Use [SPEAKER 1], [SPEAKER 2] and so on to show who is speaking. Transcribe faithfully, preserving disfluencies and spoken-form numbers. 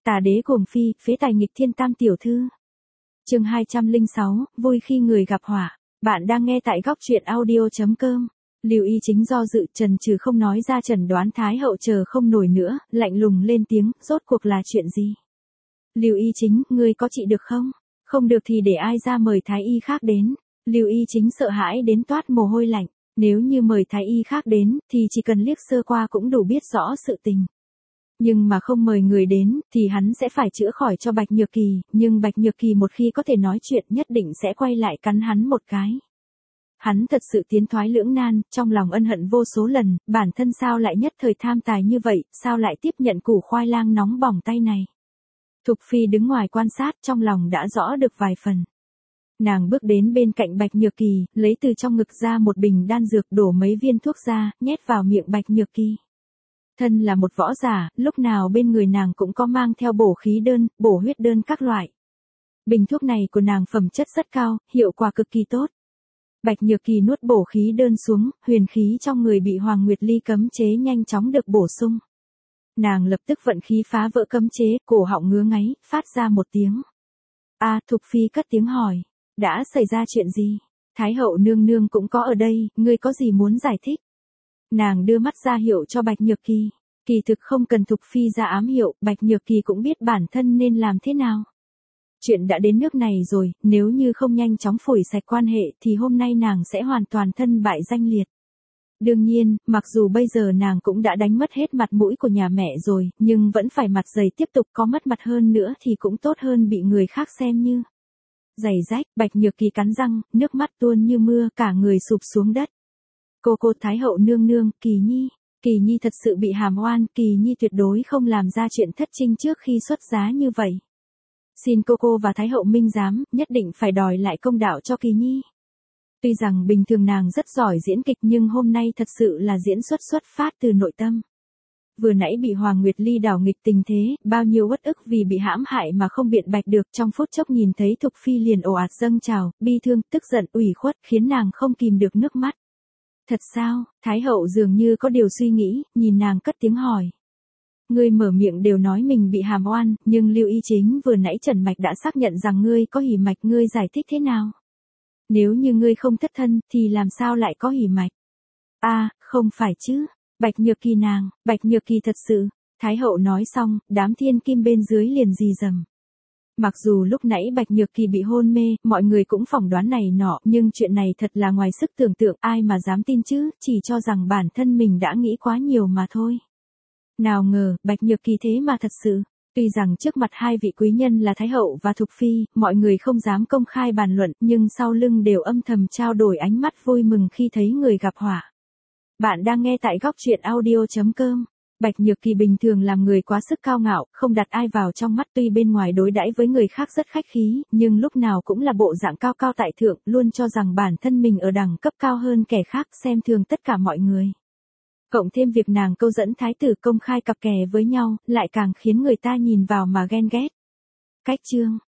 [SPEAKER 1] Tà đế cuồng phi, phế tài nghịch thiên tam tiểu thư. Chương hai trăm lẻ sáu, vui khi người gặp họa. Bạn đang nghe tại góc truyện audio chấm com. Lưu Y Chính do dự, chần chừ không nói ra, chẩn đoán Thái hậu chờ không nổi nữa, lạnh lùng lên tiếng, rốt cuộc là chuyện gì? Lưu Y Chính, ngươi có trị được không? Không được thì để ai ra mời thái y khác đến. Lưu Y Chính sợ hãi đến toát mồ hôi lạnh, nếu như mời thái y khác đến thì chỉ cần liếc sơ qua cũng đủ biết rõ sự tình. Nhưng mà không mời người đến, thì hắn sẽ phải chữa khỏi cho Bạch Nhược Kỳ, nhưng Bạch Nhược Kỳ một khi có thể nói chuyện nhất định sẽ quay lại cắn hắn một cái. Hắn thật sự tiến thoái lưỡng nan, trong lòng ân hận vô số lần, bản thân sao lại nhất thời tham tài như vậy, sao lại tiếp nhận củ khoai lang nóng bỏng tay này. Thục Phi đứng ngoài quan sát, trong lòng đã rõ được vài phần. Nàng bước đến bên cạnh Bạch Nhược Kỳ, lấy từ trong ngực ra một bình đan dược, đổ mấy viên thuốc ra, nhét vào miệng Bạch Nhược Kỳ. Thân là một võ giả, lúc nào bên người nàng cũng có mang theo bổ khí đơn, bổ huyết đơn các loại. Bình thuốc này của nàng phẩm chất rất cao, hiệu quả cực kỳ tốt. Bạch Nhược Kỳ nuốt bổ khí đơn xuống, huyền khí trong người bị Hoàng Nguyệt Ly cấm chế nhanh chóng được bổ sung. Nàng lập tức vận khí phá vỡ cấm chế, cổ họng ngứa ngáy, phát ra một tiếng. A, à, Thục Phi cất tiếng hỏi, đã xảy ra chuyện gì? Thái hậu nương nương cũng có ở đây, ngươi có gì muốn giải thích? Nàng đưa mắt ra hiệu cho Bạch Nhược Kỳ. Kỳ thực không cần Thục Phi ra ám hiệu, Bạch Nhược Kỳ cũng biết bản thân nên làm thế nào. Chuyện đã đến nước này rồi, nếu như không nhanh chóng phủi sạch quan hệ thì hôm nay nàng sẽ hoàn toàn thân bại danh liệt. Đương nhiên, mặc dù bây giờ nàng cũng đã đánh mất hết mặt mũi của nhà mẹ rồi, nhưng vẫn phải mặt dày tiếp tục, có mất mặt hơn nữa thì cũng tốt hơn bị người khác xem như giày rách. Bạch Nhược Kỳ cắn răng, nước mắt tuôn như mưa, cả người sụp xuống đất. Cô cô Thái hậu nương nương, Kỳ Nhi, Kỳ Nhi thật sự bị hàm oan, Kỳ Nhi tuyệt đối không làm ra chuyện thất trinh trước khi xuất giá như vậy. Xin cô cô và Thái hậu minh giám, nhất định phải đòi lại công đạo cho Kỳ Nhi. Tuy rằng bình thường nàng rất giỏi diễn kịch nhưng hôm nay thật sự là diễn xuất xuất phát từ nội tâm. Vừa nãy bị Hoàng Nguyệt Ly đảo nghịch tình thế, bao nhiêu uất ức vì bị hãm hại mà không biện bạch được, trong phút chốc nhìn thấy Thục Phi liền ồ ạt dâng trào, bi thương, tức giận, ủy khuất, khiến nàng không kìm được nước mắt. Thật sao? Thái hậu dường như có điều suy nghĩ, nhìn nàng cất tiếng hỏi. Ngươi mở miệng đều nói mình bị hàm oan, nhưng Lưu Y Chính vừa nãy Trần Mạch đã xác nhận rằng ngươi có hỉ mạch, ngươi giải thích thế nào? Nếu như ngươi không thất thân, thì làm sao lại có hỉ mạch? A, à, không phải chứ. Bạch Nhược Kỳ nàng, Bạch Nhược Kỳ thật sự. Thái hậu nói xong, đám thiên kim bên dưới liền rì rầm. Mặc dù lúc nãy Bạch Nhược Kỳ bị hôn mê, mọi người cũng phỏng đoán này nọ, nhưng chuyện này thật là ngoài sức tưởng tượng, ai mà dám tin chứ, chỉ cho rằng bản thân mình đã nghĩ quá nhiều mà thôi. Nào ngờ, Bạch Nhược Kỳ thế mà thật sự. Tuy rằng trước mặt hai vị quý nhân là Thái hậu và Thục Phi, mọi người không dám công khai bàn luận, nhưng sau lưng đều âm thầm trao đổi ánh mắt vui mừng khi thấy người gặp họa. Bạn đang nghe tại góc truyện audio chấm com. Bạch Nhược Kỳ bình thường làm người quá sức cao ngạo, không đặt ai vào trong mắt, tuy bên ngoài đối đãi với người khác rất khách khí, nhưng lúc nào cũng là bộ dạng cao cao tại thượng, luôn cho rằng bản thân mình ở đẳng cấp cao hơn kẻ khác, xem thường tất cả mọi người. Cộng thêm việc nàng câu dẫn thái tử công khai cặp kè với nhau, lại càng khiến người ta nhìn vào mà ghen ghét. Cách chương,